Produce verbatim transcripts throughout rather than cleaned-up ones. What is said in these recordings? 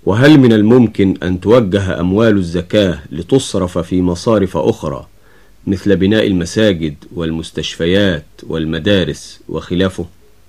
وهل من الممكن أن توجه أموال الزكاة لتصرف في مصارف أخرى مثل بناء المساجد والمستشفيات والمدارس وخلافه؟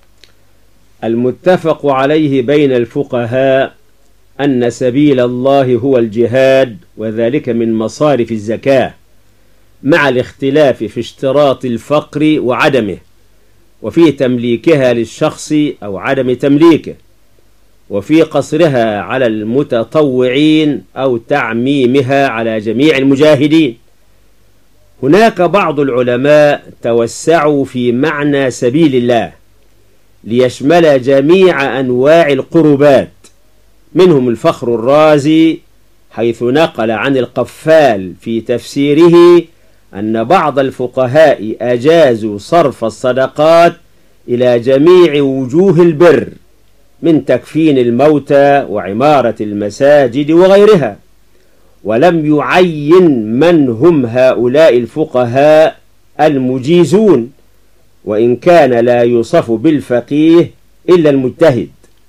المتفق عليه بين الفقهاء أن سبيل الله هو الجهاد، وذلك من مصارف الزكاة، مع الاختلاف في اشتراط الفقر وعدمه، وفي تمليكها للشخص أو عدم تمليكه، وفي قصرها على المتطوعين أو تعميمها على جميع المجاهدين. هناك بعض العلماء توسعوا في معنى سبيل الله ليشمل جميع أنواع القربات، منهم الفخر الرازي حيث نقل عن القفال في تفسيره أن بعض الفقهاء أجازوا صرف الصدقات إلى جميع وجوه البر من تكفين الموتى وعمارة المساجد وغيرها، ولم يعين من هم هؤلاء الفقهاء المجيزون، وإن كان لا يوصف بالفقيه إلا المجتهد.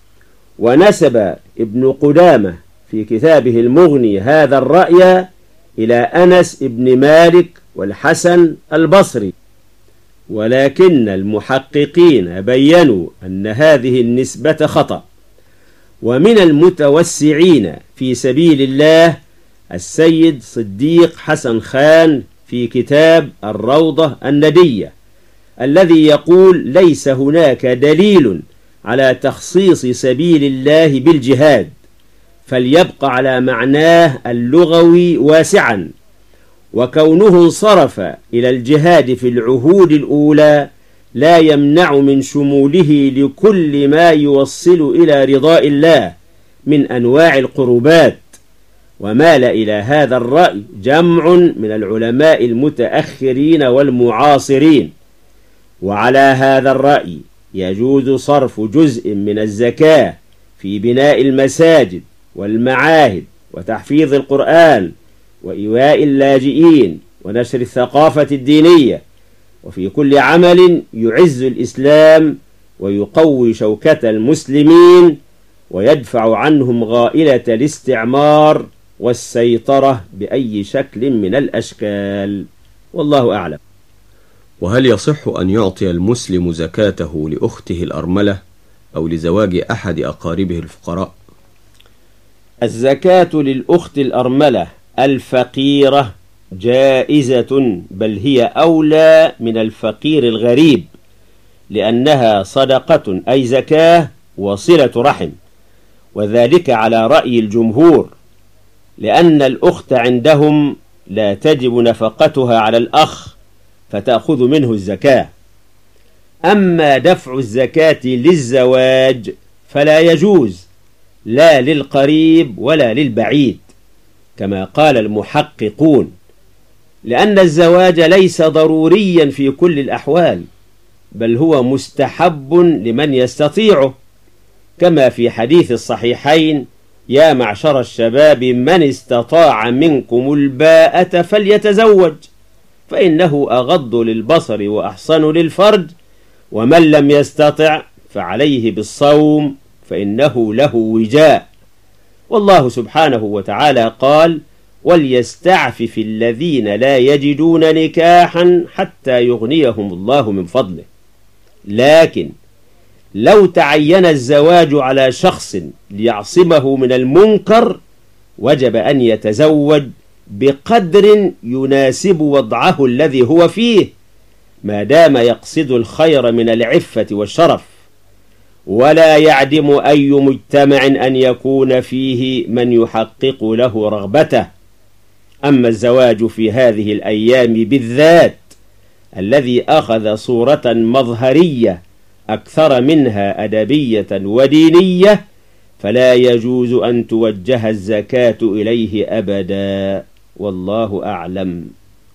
ونسب ابن قدامة في كتابه المغني هذا الرأي إلى أنس بن مالك والحسن البصري، ولكن المحققين بيّنوا أن هذه النسبة خطأ. ومن المتوسعين في سبيل الله السيد صديق حسن خان في كتاب الروضة الندية، الذي يقول: ليس هناك دليل على تخصيص سبيل الله بالجهاد، فليبقى على معناه اللغوي واسعا، وكونه انصرف إلى الجهاد في العهود الأولى لا يمنع من شموله لكل ما يوصل إلى رضاء الله من أنواع القربات. ومال إلى هذا الرأي جمع من العلماء المتأخرين والمعاصرين. وعلى هذا الرأي يجوز صرف جزء من الزكاة في بناء المساجد والمعاهد وتحفيظ القرآن وإيواء اللاجئين ونشر الثقافة الدينية، وفي كل عمل يعز الإسلام ويقوي شوكة المسلمين ويدفع عنهم غائلة الاستعمار والسيطرة بأي شكل من الأشكال، والله أعلم. وهل يصح أن يعطي المسلم زكاته لأخته الأرملة أو لزواج أحد أقاربه الفقراء؟ الزكاة للأخت الأرملة الفقيرة جائزة، بل هي أولى من الفقير الغريب، لأنها صدقة أي زكاة وصلة رحم، وذلك على رأي الجمهور، لأن الأخت عندهم لا تجب نفقتها على الأخ فتأخذ منه الزكاة. أما دفع الزكاة للزواج فلا يجوز، لا للقريب ولا للبعيد، كما قال المحققون، لأن الزواج ليس ضروريا في كل الأحوال، بل هو مستحب لمن يستطيعه، كما في حديث الصحيحين: يا معشر الشباب من استطاع منكم الباءة فليتزوج، فإنه أغض للبصر وأحصن للفرج، ومن لم يستطع فعليه بالصوم فإنه له وجاء. والله سبحانه وتعالى قال: وليستعفف الذين لا يجدون نكاحا حتى يغنيهم الله من فضله. لكن لو تعين الزواج على شخص ليعصمه من المنكر وجب أن يتزوج بقدر يناسب وضعه الذي هو فيه، ما دام يقصد الخير من العفة والشرف، ولا يعدم أي مجتمع أن يكون فيه من يحقق له رغبته. أما الزواج في هذه الأيام بالذات الذي أخذ صورة مظهرية أكثر منها أدبية ودينية، فلا يجوز أن توجه الزكاة إليه أبدا، والله أعلم.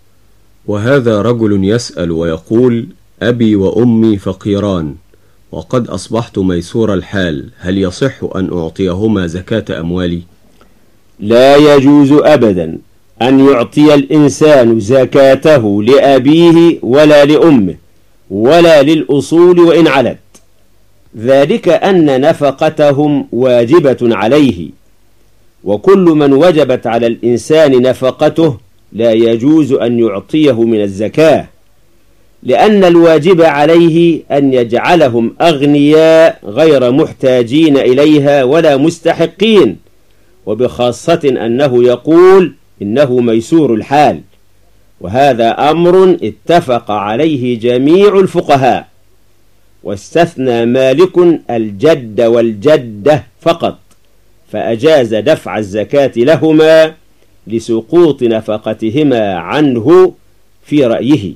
وهذا رجل يسأل ويقول: أبي وأمي فقيران وقد أصبحت ميسور الحال، هل يصح أن أعطيهما زكاة أموالي؟ لا يجوز أبدا أن يعطي الإنسان زكاته لأبيه ولا لأمه ولا للأصول وإن علت، ذلك أن نفقتهم واجبة عليه، وكل من وجبت على الإنسان نفقته لا يجوز أن يعطيه من الزكاة، لأن الواجب عليه أن يجعلهم أغنياء غير محتاجين إليها ولا مستحقين، وبخاصة أنه يقول إنه ميسور الحال، وهذا أمر اتفق عليه جميع الفقهاء، واستثنى مالك الجد والجدة فقط، فأجاز دفع الزكاة لهما لسقوط نفقتهما عنه في رأيه.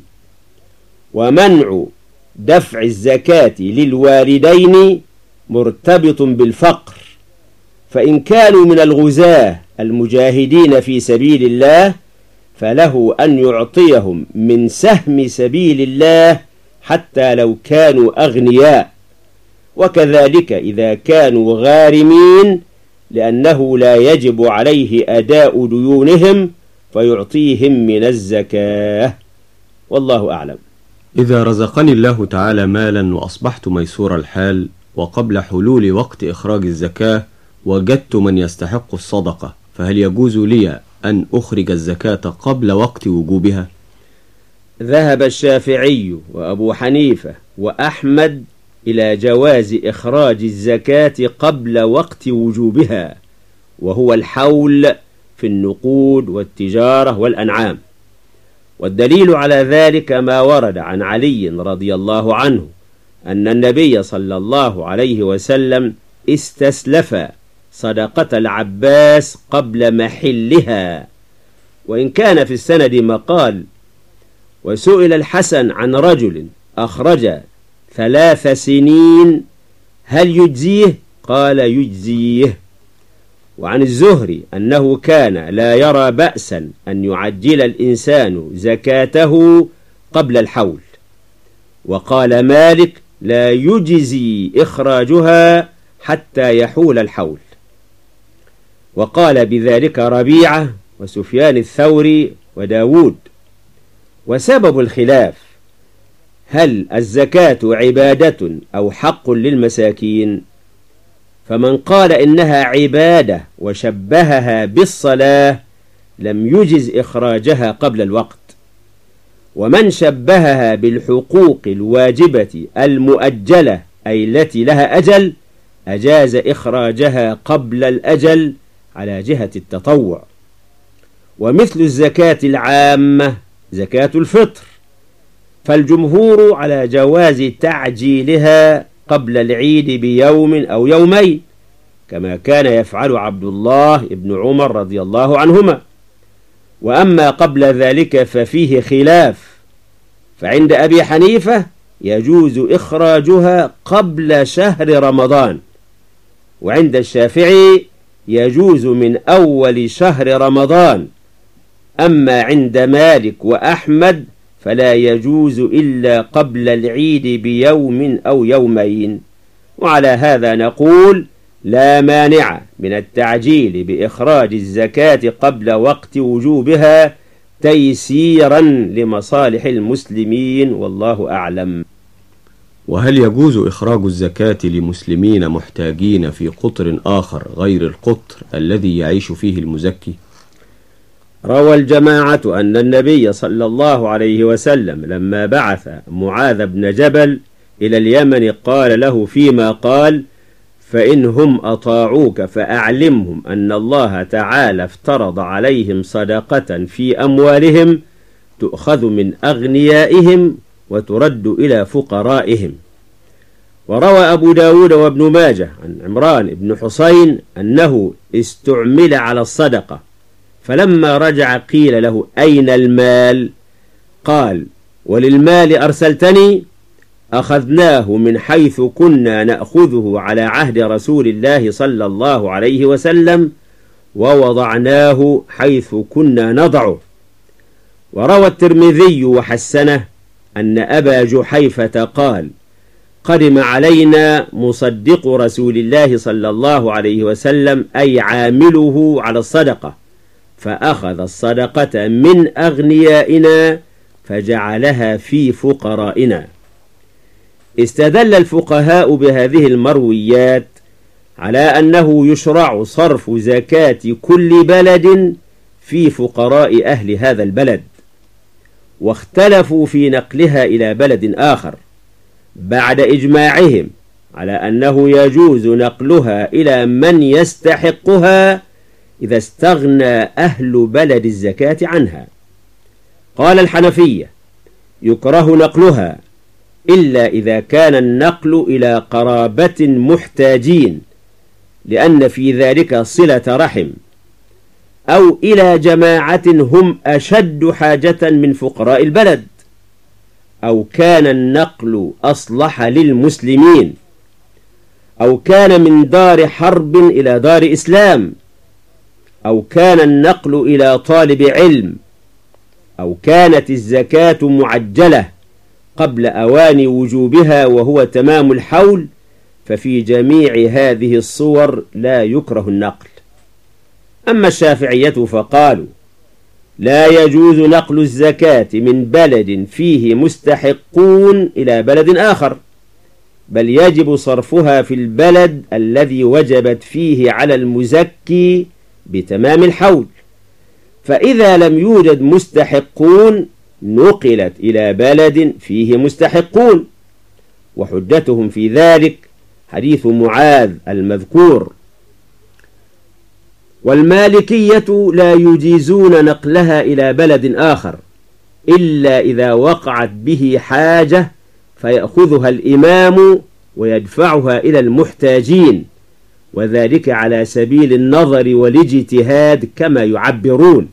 ومنع دفع الزكاة للوالدين مرتبط بالفقر، فإن كانوا من الغزاة المجاهدين في سبيل الله فله أن يعطيهم من سهم سبيل الله حتى لو كانوا أغنياء، وكذلك إذا كانوا غارمين، لأنه لا يجب عليه أداء ديونهم فيعطيهم من الزكاة. والله أعلم. إذا رزقني الله تعالى مالا وأصبحت ميسور الحال، وقبل حلول وقت إخراج الزكاة وجدت من يستحق الصدقة، فهل يجوز لي أن أخرج الزكاة قبل وقت وجوبها؟ ذهب الشافعي وأبو حنيفة وأحمد إلى جواز إخراج الزكاة قبل وقت وجوبها، وهو الحول في النقود والتجارة والأنعام. والدليل على ذلك ما ورد عن علي رضي الله عنه أن النبي صلى الله عليه وسلم استسلف صدقة العباس قبل محلها، وإن كان في السند مقال. وسئل الحسن عن رجل أخرج ثلاث سنين هل يجزيه؟ قال يجزيه. وعن الزهري أنه كان لا يرى بأسا أن يعجل الإنسان زكاته قبل الحول. وقال مالك لا يجزي إخراجها حتى يحول الحول. وقال بذلك ربيعة وسفيان الثوري وداود. وسبب الخلاف هل الزكاة عبادة أو حق للمساكين؟ فمن قال إنها عبادة وشبهها بالصلاة لم يجز إخراجها قبل الوقت، ومن شبهها بالحقوق الواجبة المؤجلة أي التي لها أجل أجاز إخراجها قبل الأجل على جهة التطوع. ومثل الزكاة العامة زكاة الفطر، فالجمهور على جواز تعجيلها قبل العيد بيوم أو يومين، كما كان يفعل عبد الله بن عمر رضي الله عنهما. وأما قبل ذلك ففيه خلاف، فعند أبي حنيفة يجوز إخراجها قبل شهر رمضان، وعند الشافعي يجوز من أول شهر رمضان. أما عند مالك وأحمد فلا يجوز إلا قبل العيد بيوم أو يومين. وعلى هذا نقول لا مانع من التعجيل بإخراج الزكاة قبل وقت وجوبها تيسيرا لمصالح المسلمين، والله أعلم. وهل يجوز إخراج الزكاة لمسلمين محتاجين في قطر آخر غير القطر الذي يعيش فيه المزكي؟ روى الجماعة أن النبي صلى الله عليه وسلم لما بعث معاذ بن جبل إلى اليمن قال له فيما قال: فإنهم أطاعوك فأعلمهم أن الله تعالى افترض عليهم صدقة في أموالهم تؤخذ من أغنيائهم وترد إلى فقرائهم. وروى أبو داود وابن ماجه عن عمران بن حسين أنه استعمل على الصدقة، فلما رجع قيل له: أين المال؟ قال: وللمال أرسلتني؟ أخذناه من حيث كنا نأخذه على عهد رسول الله صلى الله عليه وسلم ووضعناه حيث كنا نضعه. وروى الترمذي وحسنه أن أبا جحيفة قال: قدم علينا مصدق رسول الله صلى الله عليه وسلم أي عامله على الصدقة، فأخذ الصدقة من أغنيائنا فجعلها في فقرائنا. استدل الفقهاء بهذه المرويات على أنه يشرع صرف زكاة كل بلد في فقراء أهل هذا البلد، واختلفوا في نقلها إلى بلد آخر بعد إجماعهم على أنه يجوز نقلها إلى من يستحقها إذا استغنى أهل بلد الزكاة عنها. قال الحنفية: يكره نقلها إلا إذا كان النقل إلى قرابة محتاجين، لأن في ذلك صلة رحم، أو إلى جماعة هم أشد حاجة من فقراء البلد، أو كان النقل أصلح للمسلمين، أو كان من دار حرب إلى دار إسلام، أو كان النقل إلى طالب علم، أو كانت الزكاة معجلة قبل أوان وجوبها وهو تمام الحول، ففي جميع هذه الصور لا يكره النقل. أما الشافعية فقالوا: لا يجوز نقل الزكاة من بلد فيه مستحقون إلى بلد آخر، بل يجب صرفها في البلد الذي وجبت فيه على المزكي بتمام الحول، فإذا لم يوجد مستحقون نقلت إلى بلد فيه مستحقون. وحجتهم في ذلك حديث معاذ المذكور. والمالكية لا يجيزون نقلها إلى بلد آخر إلا إذا وقعت به حاجة فيأخذها الإمام ويدفعها إلى المحتاجين، وذلك على سبيل النظر والاجتهاد كما يعبرون.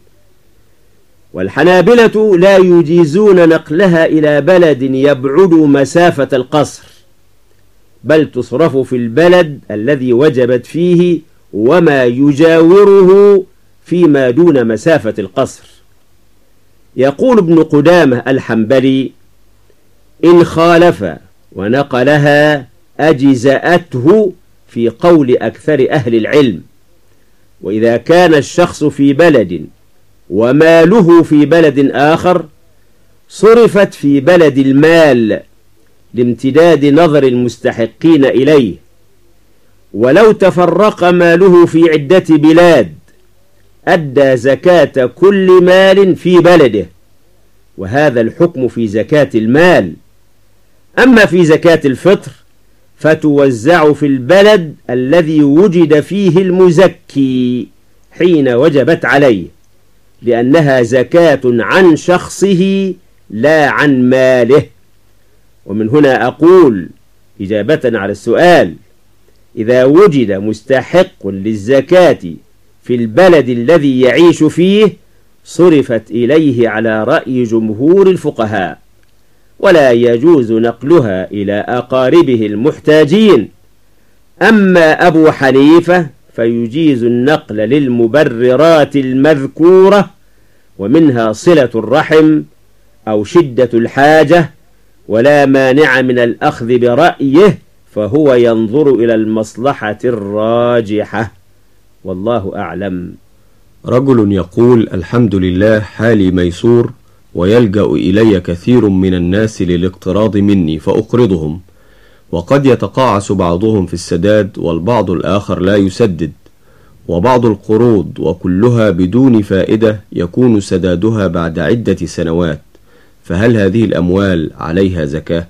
والحنابلة لا يجيزون نقلها إلى بلد يبعد مسافة القصر، بل تصرف في البلد الذي وجبت فيه وما يجاوره فيما دون مسافة القصر. يقول ابن قدامة الحنبلي: إن خالف ونقلها أجزأته في قول أكثر أهل العلم. وإذا كان الشخص في بلد وماله في بلد آخر صرفت في بلد المال لامتداد نظر المستحقين إليه، ولو تفرق ماله في عدة بلاد أدى زكاة كل مال في بلده، وهذا الحكم في زكاة المال. أما في زكاة الفطر فتوزع في البلد الذي وجد فيه المزكي حين وجبت عليه، لأنها زكاة عن شخصه لا عن ماله. ومن هنا أقول إجابة على السؤال: إذا وجد مستحق للزكاة في البلد الذي يعيش فيه صرفت إليه على رأي جمهور الفقهاء، ولا يجوز نقلها إلى أقاربه المحتاجين. أما أبو حنيفة فيجيز النقل للمبررات المذكورة، ومنها صلة الرحم أو شدة الحاجة، ولا مانع من الأخذ برأيه، فهو ينظر إلى المصلحة الراجحة، والله أعلم. رجل يقول: الحمد لله حالي ميسور، ويلجأ إلي كثير من الناس للاقتراض مني فأقرضهم، وقد يتقاعس بعضهم في السداد والبعض الآخر لا يسدد، وبعض القروض وكلها بدون فائدة يكون سدادها بعد عدة سنوات، فهل هذه الأموال عليها زكاة؟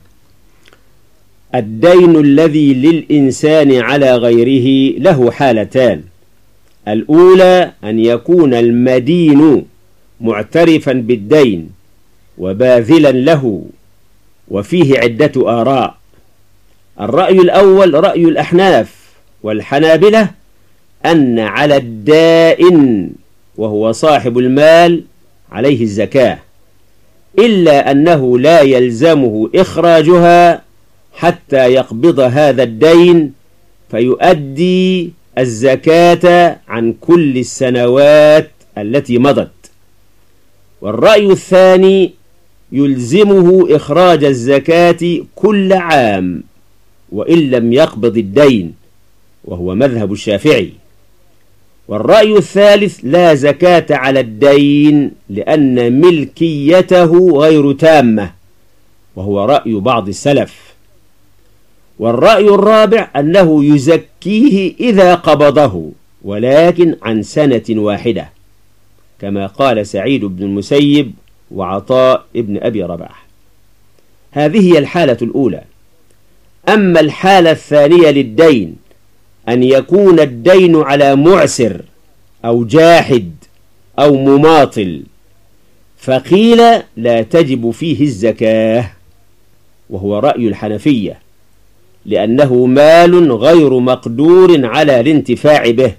الدين الذي للإنسان على غيره له حالتان: الأولى أن يكون المدين معترفا بالدين وباذلا له، وفيه عدة آراء. الرأي الأول رأي الأحناف والحنابلة، أن على الدائن وهو صاحب المال عليه الزكاة، إلا أنه لا يلزمه إخراجها حتى يقبض هذا الدين فيؤدي الزكاة عن كل السنوات التي مضت. والرأي الثاني يلزمه إخراج الزكاة كل عام وإن لم يقبض الدين، وهو مذهب الشافعي. والرأي الثالث لا زكاة على الدين لأن ملكيته غير تامة، وهو رأي بعض السلف. والرأي الرابع أنه يزكيه إذا قبضه، ولكن عن سنة واحدة، كما قال سعيد بن المسيب وعطاء ابن أبي رباح. هذه هي الحالة الأولى. أما الحالة الثانية للدين أن يكون الدين على معسر أو جاحد أو مماطل، فقيل لا تجب فيه الزكاة، وهو رأي الحنفية، لأنه مال غير مقدور على الانتفاع به.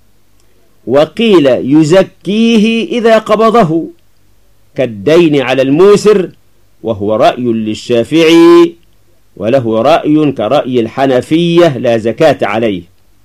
وقيل يزكيه إذا قبضه كالدين على الموسر، وهو رأي للشافعي، وله رأي كرأي الحنفية لا زكاة عليه.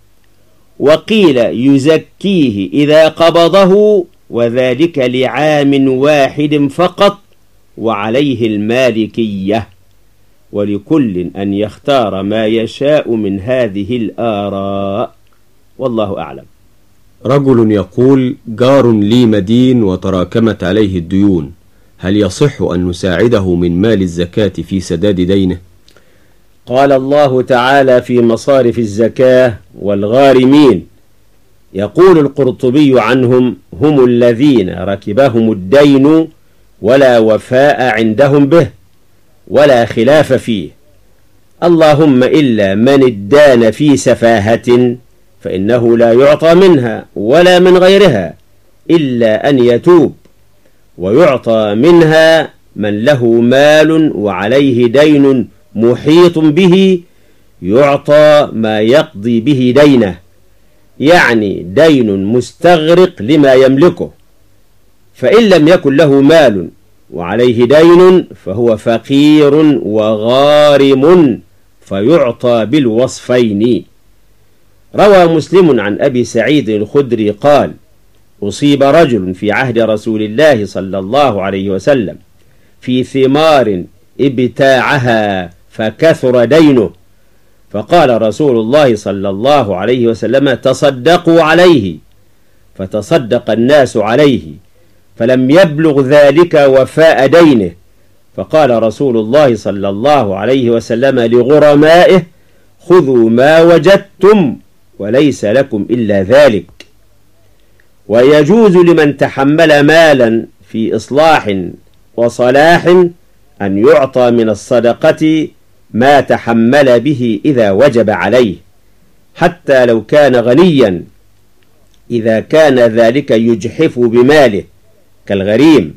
وقيل يزكيه إذا قبضه، وذلك لعام واحد فقط، وعليه المالكية، ولكل أن يختار ما يشاء من هذه الآراء، والله أعلم. رجل يقول: جار لي مدين وتراكمت عليه الديون، هل يصح أن نساعده من مال الزكاة في سداد دينه؟ قال الله تعالى في مصارف الزكاة: والغارمين. يقول القرطبي عنهم: هم الذين ركبهم الدين ولا وفاء عندهم به ولا خلاف فيه، اللهم إلا من ادان في سفاهة فإنه لا يعطى منها ولا من غيرها إلا أن يتوب، ويعطى منها من له مال وعليه دين محيط به، يعطى ما يقضي به دينه، يعني دين مستغرق لما يملكه. فإن لم يكن له مال وعليه دين فهو فقير وغارم، فيعطى بالوصفين. روى مسلم عن أبي سعيد الخدري قال: أصيب رجل في عهد رسول الله صلى الله عليه وسلم في ثمار ابتاعها فكثر دينه، فقال رسول الله صلى الله عليه وسلم: تصدقوا عليه، فتصدق الناس عليه، فلم يبلغ ذلك وفاء دينه، فقال رسول الله صلى الله عليه وسلم لغرمائه: خذوا ما وجدتم وليس لكم إلا ذلك. ويجوز لمن تحمل مالا في إصلاح وصلاح أن يعطى من الصدقة ما تحمل به إذا وجب عليه، حتى لو كان غنيا، إذا كان ذلك يجحف بماله كالغريم.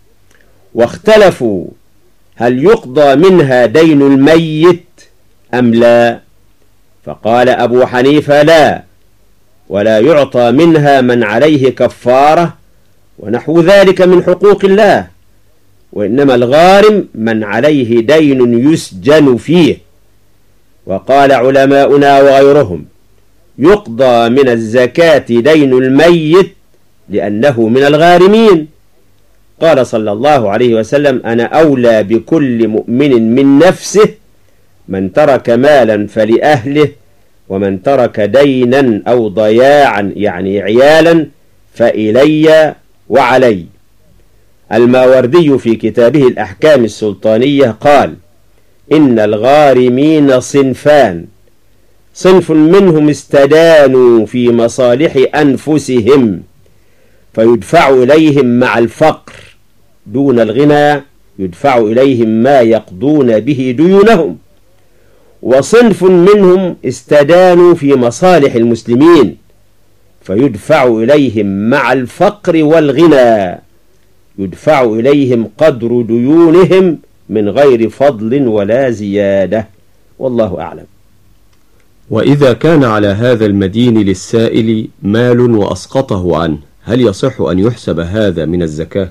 واختلفوا هل يقضى منها دين الميت أم لا، فقال أبو حنيفة: لا، ولا يعطى منها من عليه كفارة ونحو ذلك من حقوق الله، وإنما الغارم من عليه دين يسجن فيه. وقال علماؤنا وغيرهم: يقضى من الزكاة دين الميت لأنه من الغارمين. قال صلى الله عليه وسلم: أنا أولى بكل مؤمن من نفسه، من ترك مالا فلأهله، ومن ترك دينا أو ضياعا يعني عيالا فإلي وعلي. الماوردي في كتابه الأحكام السلطانية قال: إن الغارمين صنفان، صنف منهم استدانوا في مصالح أنفسهم فيدفع إليهم مع الفقر دون الغنى، يدفع إليهم ما يقضون به ديونهم. وصنف منهم استدانوا في مصالح المسلمين فيدفع إليهم مع الفقر والغنى، يدفع إليهم قدر ديونهم من غير فضل ولا زيادة، والله أعلم. وإذا كان على هذا المدين للسائل مال وأسقطه عنه، هل يصح أن يحسب هذا من الزكاة؟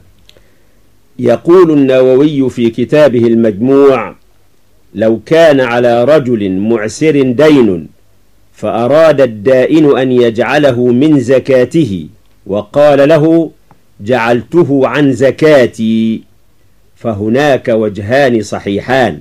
يقول النووي في كتابه المجموع: لو كان على رجل معسر دين فأراد الدائن أن يجعله من زكاته وقال له: جعلته عن زكاتي، فهناك وجهان صحيحان،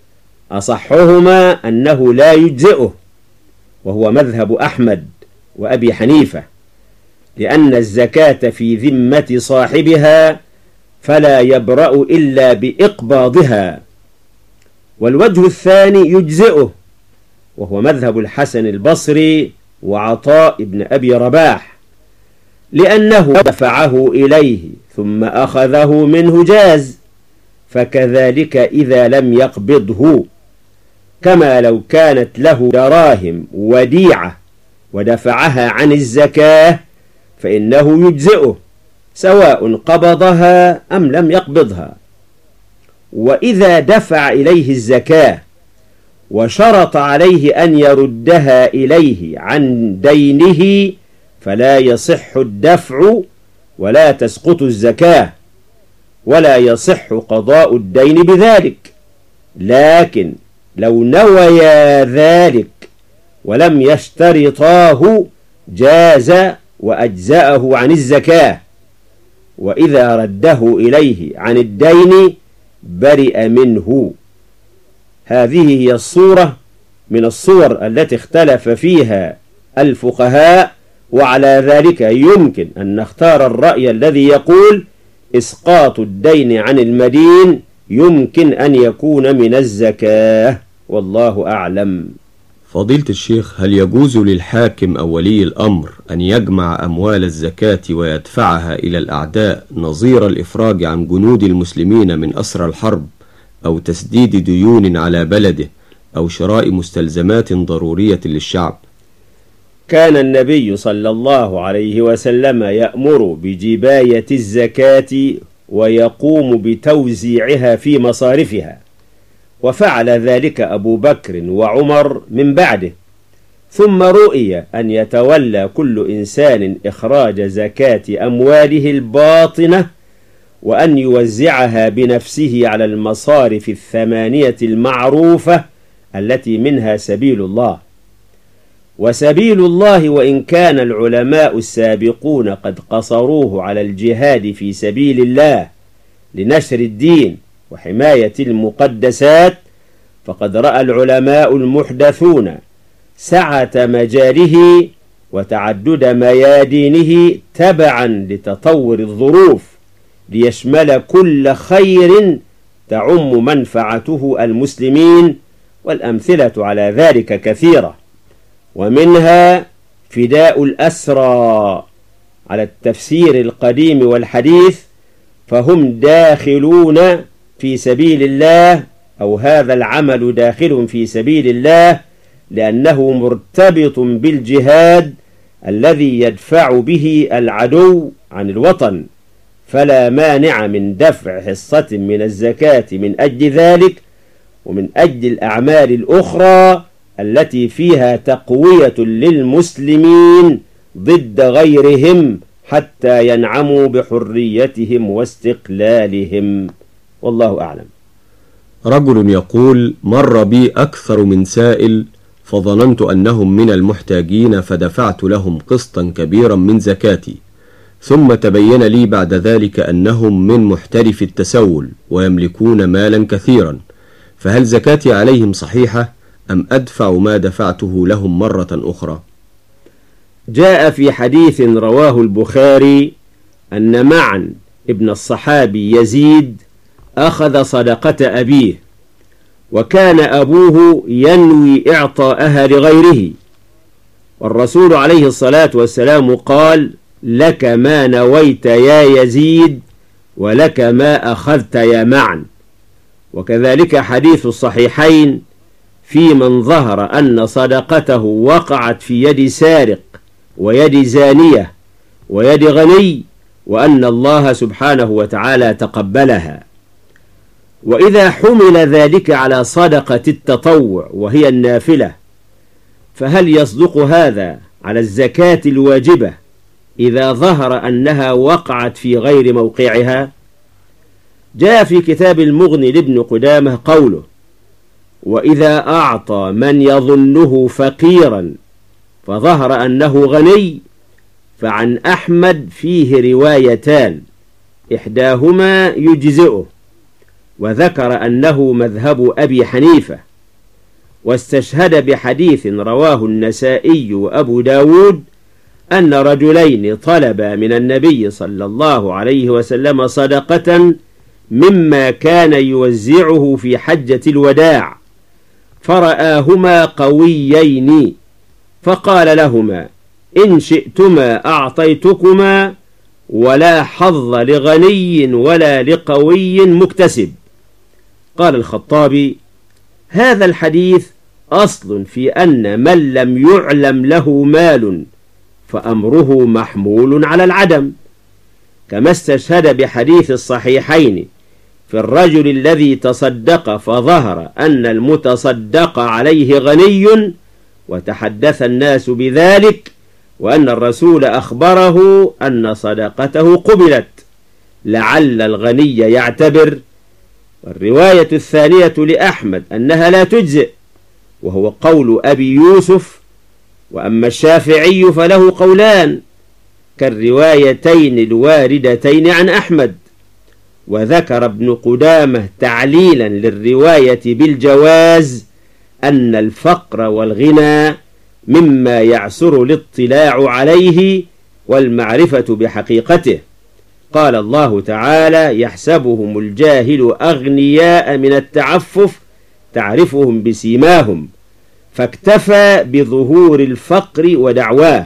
أصحهما أنه لا يجزئه، وهو مذهب أحمد وأبي حنيفة، لأن الزكاة في ذمة صاحبها فلا يبرأ إلا بإقباضها. والوجه الثاني يجزئه، وهو مذهب الحسن البصري وعطاء بن أبي رباح، لأنه دفعه إليه ثم أخذه منه جاز، فكذلك إذا لم يقبضه، كما لو كانت له دراهم وديعة ودفعها عن الزكاة فإنه يجزئه سواء قبضها أم لم يقبضها. وإذا دفع إليه الزكاة وشرط عليه أن يردها إليه عن دينه فلا يصح الدفع ولا تسقط الزكاة ولا يصح قضاء الدين بذلك. لكن لو نويا ذلك ولم يشترطاه جاز وأجزأه عن الزكاة، وإذا رده إليه عن الدين برئ منه. هذه هي الصورة من الصور التي اختلف فيها الفقهاء، وعلى ذلك يمكن أن نختار الرأي الذي يقول إسقاط الدين عن المدين يمكن أن يكون من الزكاة، والله أعلم. فضيلة الشيخ، هل يجوز للحاكم أو ولي الأمر أن يجمع أموال الزكاة ويدفعها إلى الأعداء نظير الإفراج عن جنود المسلمين من أسرى الحرب، أو تسديد ديون على بلده، أو شراء مستلزمات ضرورية للشعب؟ كان النبي صلى الله عليه وسلم يأمر بجباية الزكاة ويقوم بتوزيعها في مصارفها، وفعل ذلك أبو بكر وعمر من بعده، ثم رؤي أن يتولى كل إنسان إخراج زكاة أمواله الباطنة وأن يوزعها بنفسه على المصارف الثمانية المعروفة التي منها سبيل الله. وسبيل الله وإن كان العلماء السابقون قد قصروه على الجهاد في سبيل الله لنشر الدين وحماية المقدسات، فقد رأى العلماء المحدثون سعة مجاله وتعدد ميادينه تبعا لتطور الظروف ليشمل كل خير تعم منفعته المسلمين، والأمثلة على ذلك كثيرة، ومنها فداء الأسرى على التفسير القديم والحديث، فهم داخلون في سبيل الله، أو هذا العمل داخل في سبيل الله لأنه مرتبط بالجهاد الذي يدفع به العدو عن الوطن، فلا مانع من دفع حصة من الزكاة من أجل ذلك، ومن أجل الأعمال الأخرى التي فيها تقوية للمسلمين ضد غيرهم حتى ينعموا بحريتهم واستقلالهم، والله أعلم. رجل يقول: مر بي أكثر من سائل فظننت أنهم من المحتاجين فدفعت لهم قسطا كبيرا من زكاتي، ثم تبين لي بعد ذلك أنهم من محترف التسول ويملكون مالا كثيرا، فهل زكاتي عليهم صحيحة أم أدفع ما دفعته لهم مرة أخرى؟ جاء في حديث رواه البخاري أن معا ابن الصحابي يزيد أخذ صدقة أبيه، وكان أبوه ينوي إعطاءها لغيره، والرسول عليه الصلاة والسلام قال: لك ما نويت يا يزيد ولك ما أخذت يا معا. وكذلك حديث الصحيحين في من ظهر أن صدقته وقعت في يد سارق ويد زانية ويد غني، وأن الله سبحانه وتعالى تقبلها. وإذا حمل ذلك على صدقة التطوع وهي النافلة، فهل يصدق هذا على الزكاة الواجبة إذا ظهر أنها وقعت في غير موقعها؟ جاء في كتاب المغني لابن قدامة قوله: وإذا أعطى من يظنه فقيرا فظهر أنه غني، فعن أحمد فيه روايتان، إحداهما يجزئه، وذكر أنه مذهب أبي حنيفة، واستشهد بحديث رواه النسائي وأبو داود أن رجلين طلبا من النبي صلى الله عليه وسلم صدقة مما كان يوزعه في حجة الوداع، فرآهما قويين فقال لهما: إن شئتما أعطيتكما، ولا حظ لغني ولا لقوي مكتسب. قال الخطابي: هذا الحديث أصل في أن من لم يعلم له مال فأمره محمول على العدم، كما استشهد بحديث الصحيحين في الرجل الذي تصدق فظهر أن المتصدق عليه غني وتحدث الناس بذلك، وأن الرسول أخبره أن صدقته قبلت لعل الغني يعتبر. والرواية الثانية لأحمد أنها لا تجزئ، وهو قول أبي يوسف. وأما الشافعي فله قولان كالروايتين الواردتين عن أحمد. وذكر ابن قدامة تعليلا للرواية بالجواز أن الفقر والغنى مما يعسر الاطلاع عليه والمعرفة بحقيقته. قال الله تعالى: يحسبهم الجاهل أغنياء من التعفف تعرفهم بسيماهم، فاكتفى بظهور الفقر ودعواه.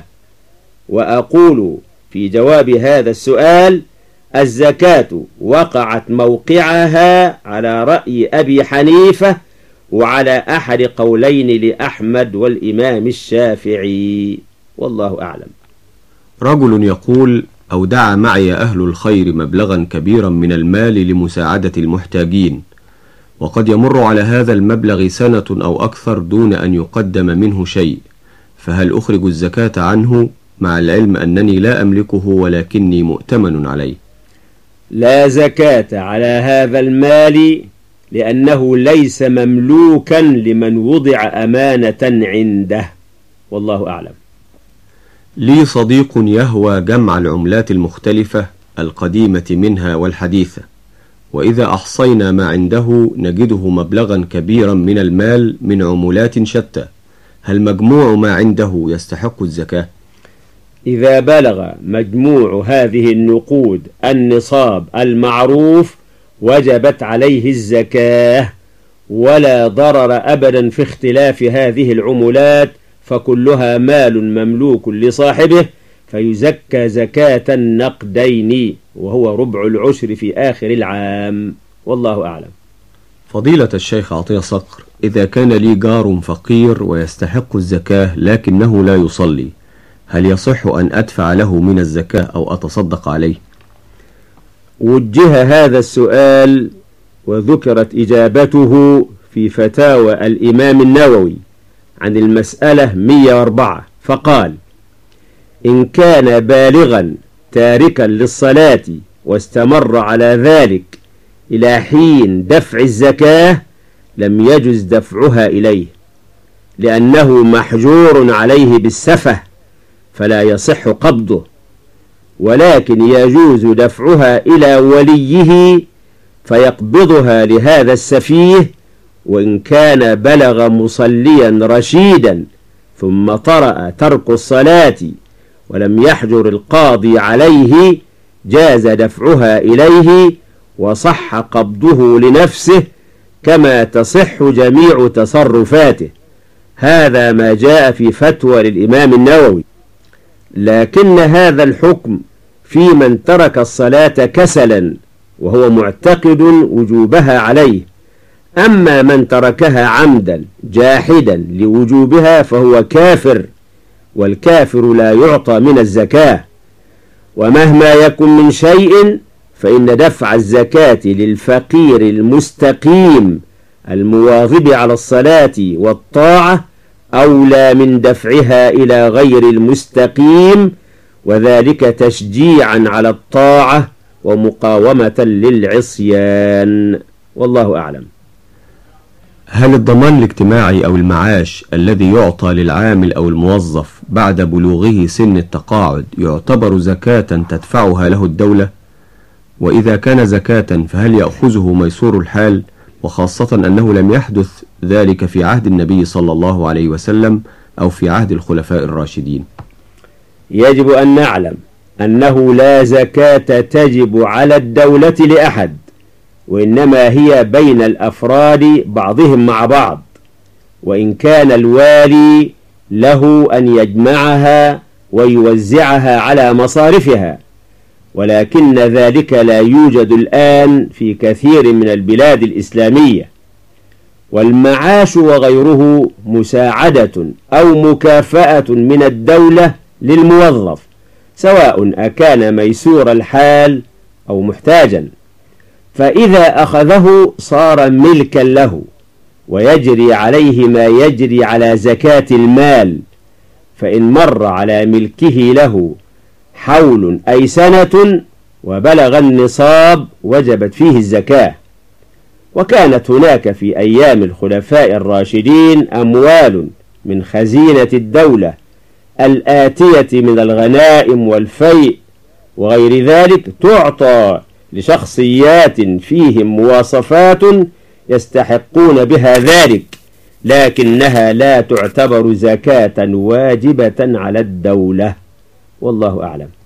وأقول في جواب هذا السؤال: الزكاة وقعت موقعها على رأي أبي حنيفة وعلى أحد قولين لأحمد والإمام الشافعي، والله أعلم. رجل يقول: أودع معي أهل الخير مبلغا كبيرا من المال لمساعدة المحتاجين، وقد يمر على هذا المبلغ سنة أو أكثر دون أن يقدم منه شيء، فهل أخرج الزكاة عنه مع العلم أنني لا أملكه ولكني مؤتمن عليه؟ لا زكاة على هذا المال، لأنه ليس مملوكا لمن وضع أمانة عنده، والله أعلم. لي صديق يهوى جمع العملات المختلفة القديمة منها والحديثة، وإذا أحصينا ما عنده نجده مبلغا كبيرا من المال من عملات شتى، هل مجموع ما عنده يستحق الزكاة؟ إذا بلغ مجموع هذه النقود النصاب المعروف وجبت عليه الزكاة، ولا ضرر أبدا في اختلاف هذه العملات، فكلها مال مملوك لصاحبه، فيزكى زكاة النقدين وهو ربع العشر في آخر العام، والله أعلم. فضيلة الشيخ عطية صقر، إذا كان لي جار فقير ويستحق الزكاة لكنه لا يصلي، هل يصح أن أدفع له من الزكاة أو أتصدق عليه؟ وجه هذا السؤال وذكرت إجابته في فتاوى الإمام النووي عن المسألة مئة وأربعة، فقال: إن كان بالغا تاركا للصلاة واستمر على ذلك إلى حين دفع الزكاة لم يجز دفعها إليه، لأنه محجور عليه بالسفه فلا يصح قبضه، ولكن يجوز دفعها إلى وليه فيقبضها لهذا السفيه، وإن كان بلغ مصليا رشيدا ثم طرأ ترك الصلاة ولم يحجر القاضي عليه جاز دفعها إليه وصح قبضه لنفسه كما تصح جميع تصرفاته. هذا ما جاء في فتوى للإمام النووي. لكن هذا الحكم في من ترك الصلاة كسلا وهو معتقد وجوبها عليه، أما من تركها عمدا جاحدا لوجوبها فهو كافر، والكافر لا يعطى من الزكاة. ومهما يكن من شيء فإن دفع الزكاة للفقير المستقيم المواظب على الصلاة والطاعة أولى من دفعها إلى غير المستقيم، وذلك تشجيعا على الطاعة ومقاومة للعصيان، والله أعلم. هل الضمان الاجتماعي أو المعاش الذي يعطى للعامل أو الموظف بعد بلوغه سن التقاعد يعتبر زكاة تدفعها له الدولة؟ وإذا كان زكاة فهل يأخذه ميسور الحال، وخاصة أنه لم يحدث ذلك في عهد النبي صلى الله عليه وسلم أو في عهد الخلفاء الراشدين؟ يجب أن نعلم أنه لا زكاة تجب على الدولة لأحد، وإنما هي بين الأفراد بعضهم مع بعض، وإن كان الوالي له أن يجمعها ويوزعها على مصارفها، ولكن ذلك لا يوجد الآن في كثير من البلاد الإسلامية. والمعاش وغيره مساعدة أو مكافأة من الدولة للموظف، سواء أكان ميسور الحال أو محتاجا، فإذا أخذه صار ملكا له، ويجري عليه ما يجري على زكاة المال، فإن مر على ملكه له حول أي سنة وبلغ النصاب وجبت فيه الزكاة. وكانت هناك في أيام الخلفاء الراشدين أموال من خزينة الدولة الآتية من الغنائم والفيء وغير ذلك تعطى لشخصيات فيهم مواصفات يستحقون بها ذلك، لكنها لا تعتبر زكاة واجبة على الدولة. والله أعلم.